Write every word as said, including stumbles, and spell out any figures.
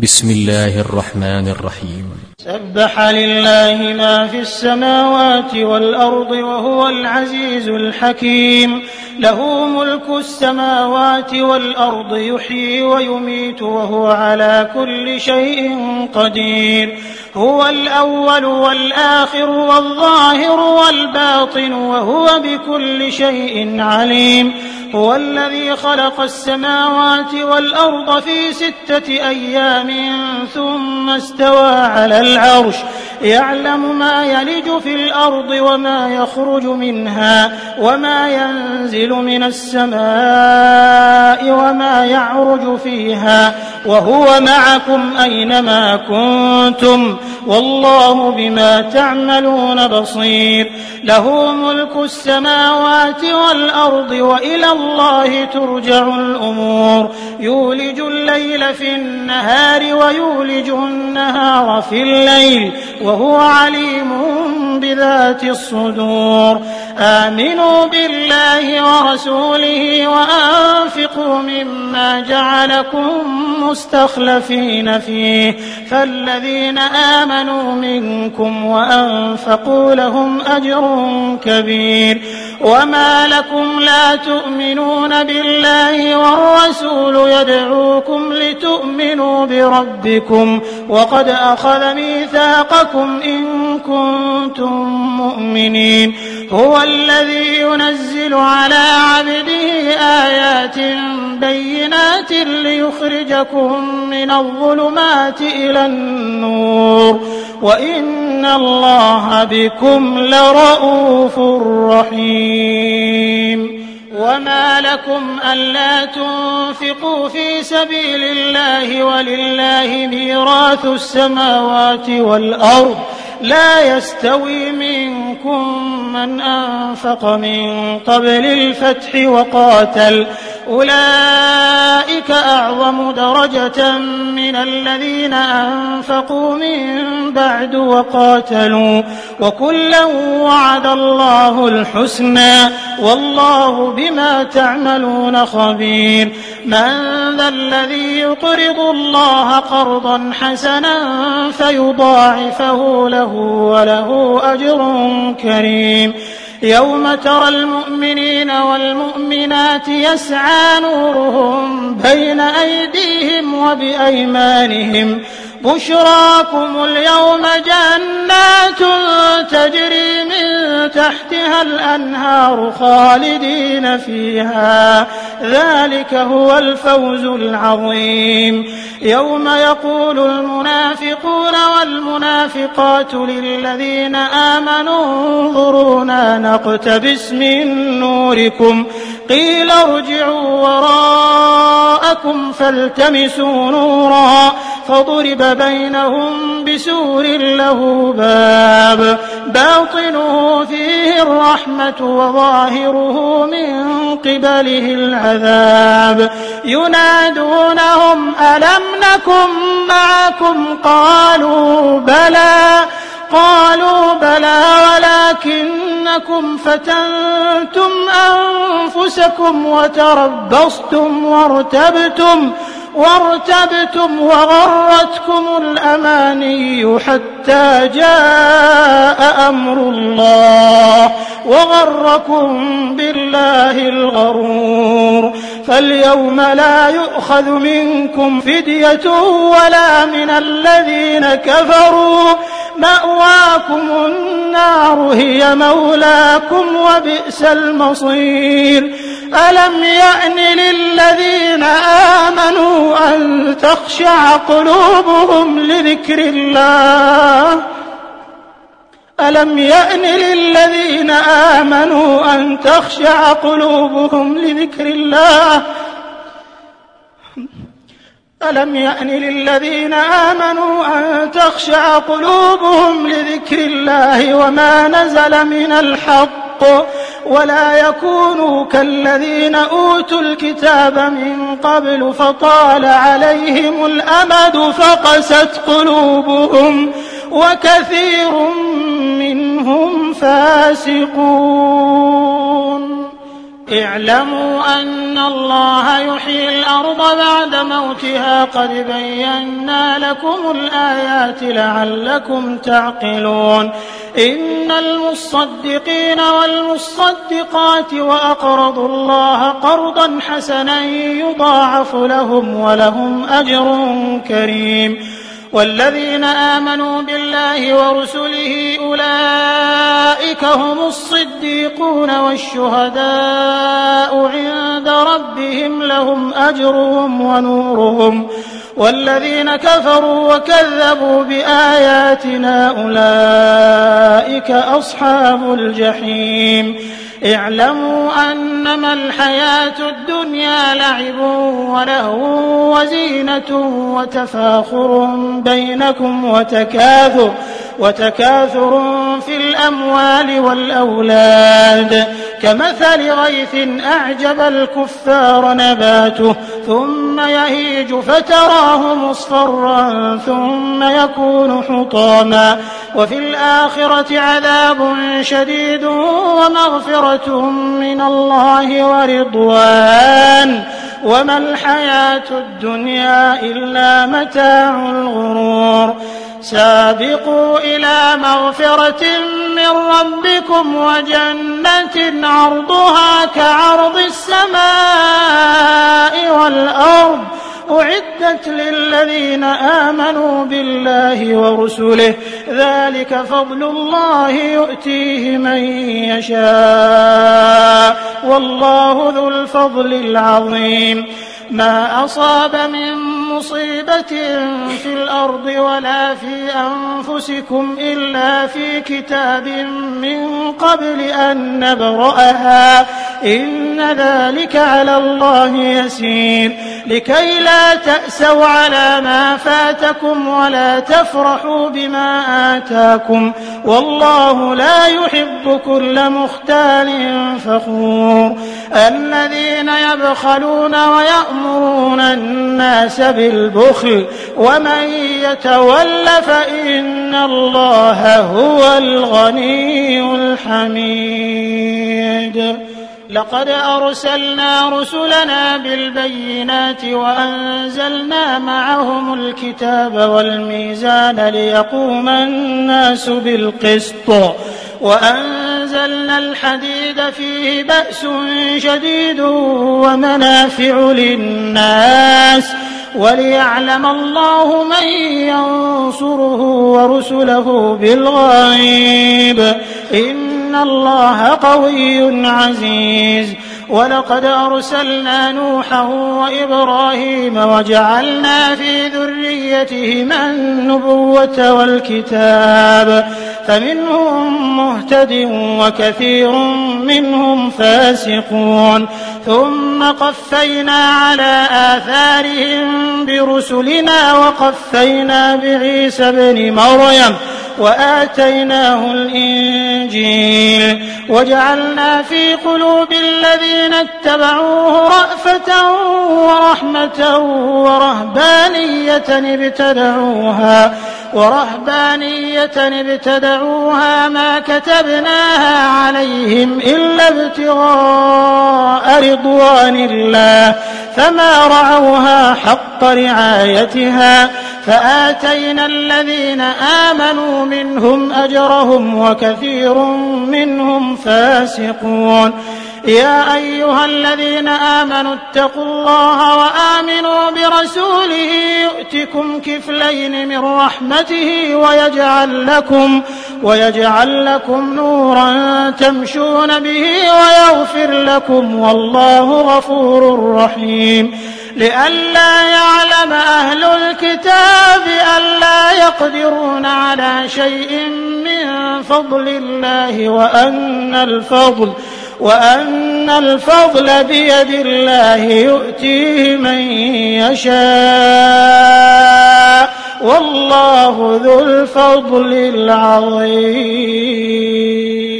بسم الله الرحمن الرحيم. سبح لله ما في السماوات والأرض وهو العزيز الحكيم. له ملك السماوات والأرض يحيي ويميت وهو على كل شيء قدير. هو الأول والآخر والظاهر والباطن وهو بكل شيء عليم. هو الذي خلق السماوات والأرض في ستة أيام ثم استوى على العرش يعلم ما يلج في الأرض وما يخرج منها وما ينزل من السماء وما يعرج فيها وهو معكم أينما كنتم والله بما تعملون بصير. له ملك السماوات والأرض وإلى الله ترجع الأمور. يولج الليل في النهار ويولج النهار في الليل وهو عليم بذات الصدور. آمنوا بالله ورسوله وأنفقوا مما جعلكم مستخلفين فيه فالذين آمنوا منكم وأنفقوا لهم أجر كبير. وما لكم لا تؤمنون بالله والرسول يدعوكم لتؤمنوا بربكم وقد أخذ ميثاقكم إن كنتم مؤمنين. هو الذي ينزل على عبده آيات بينات ليخرجكم من الظلمات إلى النور وإن الله بكم لرءوف رحيم. وما لكم ألا تنفقوا في سبيل الله ولله ميراث السماوات والأرض لا يستوي منكم من أنفق من قبل الفتح وقاتل أولئك أعظم درجة من الذين أنفقوا من بعد وقاتلوا وكلا وعد الله الحسنى والله بما تعملون خبير. من ذا الذي يقرض الله قرضا حسنا فيضاعفه له وله أجر كريم. يوم ترى المؤمنين والمؤمنات يسعى نورهم بين أيديهم وبأيمانهم بشراكم اليوم جنات تجري من تحتها الأنهار خالدين فيها ذلك هو الفوز العظيم. يوم يقول المنافقون والمنافقات للذين آمنوا انظرونا نقتبس من نوركم قيل ارجعوا وراءكم فالتمسوا نورا فضرب بينهم بسور له باب باطنه فيه الرحمة وظاهره من قبله العذاب. ينادونهم ألم نكن معكم قالوا بلى قالوا بلى ولكنكم فتنتم أنفسكم وتربصتم وارتبتم وارتبتم وغرتكم الأماني حتى جاء أمر الله وغركم بالله الغرور. فاليوم لا يؤخذ منكم فدية ولا من الذين كفروا مأواكم النار هي مولاكم وبئس المصير. ألم يأن للذين آمنوا أن تخشع قلوبهم لذكر الله ألم يأن للذين آمنوا أن تخشع قلوبهم لذكر الله ألم يأن للذين آمنوا أن تخشع قلوبهم لذكر الله وما نزل من الحق ولا يكونوا كالذين أوتوا الكتاب من قبل فطال عليهم الأمد فقست قلوبهم وكثير منهم فاسقون. اعلموا أن الله يحيي الأرض بعد موتها قد بينا لكم الآيات لعلكم تعقلون إن المصدقين والمصدقات وأقرضوا الله قرضا حسنا يضاعف لهم ولهم أجر كريم والذين آمنوا بالله ورسله أولئك هم الصديقون والشهداء عند ربهم لهم أجرهم ونورهم والذين كفروا وكذبوا بآياتنا أولئك أصحاب الجحيم اعلموا أنما الحياة الدنيا لعب ولهو وزينة وتفاخر بينكم وتكاثر وتكاثر في الأموال والأولاد كمثل غيث أعجب الكفار نباته ثم يهيج فتراه مصفرا ثم يكون حطاما وفي الآخرة عذاب شديد ومغفرة من الله ورضوان وما الحياة الدنيا إلا متاع الغرور سابقوا إلى مغفرة من ربكم وجنة عرضها كعرض السماء والأرض أعدت للذين آمنوا بالله ورسله ذلك فضل الله يؤتيه من يشاء والله ذو الفضل العظيم ما أصاب من مصيبة في الأرض ولا في أنفسكم إلا في كتاب من قبل أن نبرأها إن ذلك على الله يسير لكي لا تأسوا على ما فاتكم ولا تفرحوا بما آتاكم والله لا يحب كل مختال فخور الذين يبخلون ويأمرون الناس بالبخل ومن يتول فإن الله هو الغني الحميد لقد أرسلنا رسلنا بالبينات وأنزلنا معهم الكتاب والميزان ليقوم الناس بالقسط وأنزلنا الحديد فيه بأس شديد ومنافع للناس وليعلم الله من ينصره ورسله بالغيب إن الله قوي عزيز ولقد أرسلنا نوحا وإبراهيم وجعلنا في ذريتهما النبوة والكتاب فمنهم مهتد وكثير منهم فاسقون ثم قفينا على آثارهم برسلنا وقفينا بعيسى ابن مريم وآتيناه الإنجيل وجعلنا في قلوب الذين اتبعوه رأفة ورحمة ورهبانية ابتدعوها ورهبانية ابتدعوها ما كتبناها عليهم إلا ابتغاء رضوان الله فما رعوها حق رعايتها فآتينا الذين آمنوا منهم أجرهم وكثير منهم فاسقون يا أيها الذين آمنوا اتقوا الله وآمنوا برسوله يؤتكم كفلين من رحمته ويجعل لكم, ويجعل لكم نورا تمشون به ويغفر لكم والله غفور رحيم لئلا يعلم أهل الكتاب ألا يقدرون على شيء من فضل الله وأن الفضل وأن الفضل بيد الله يؤتيه من يشاء، والله ذو الفضل العظيم.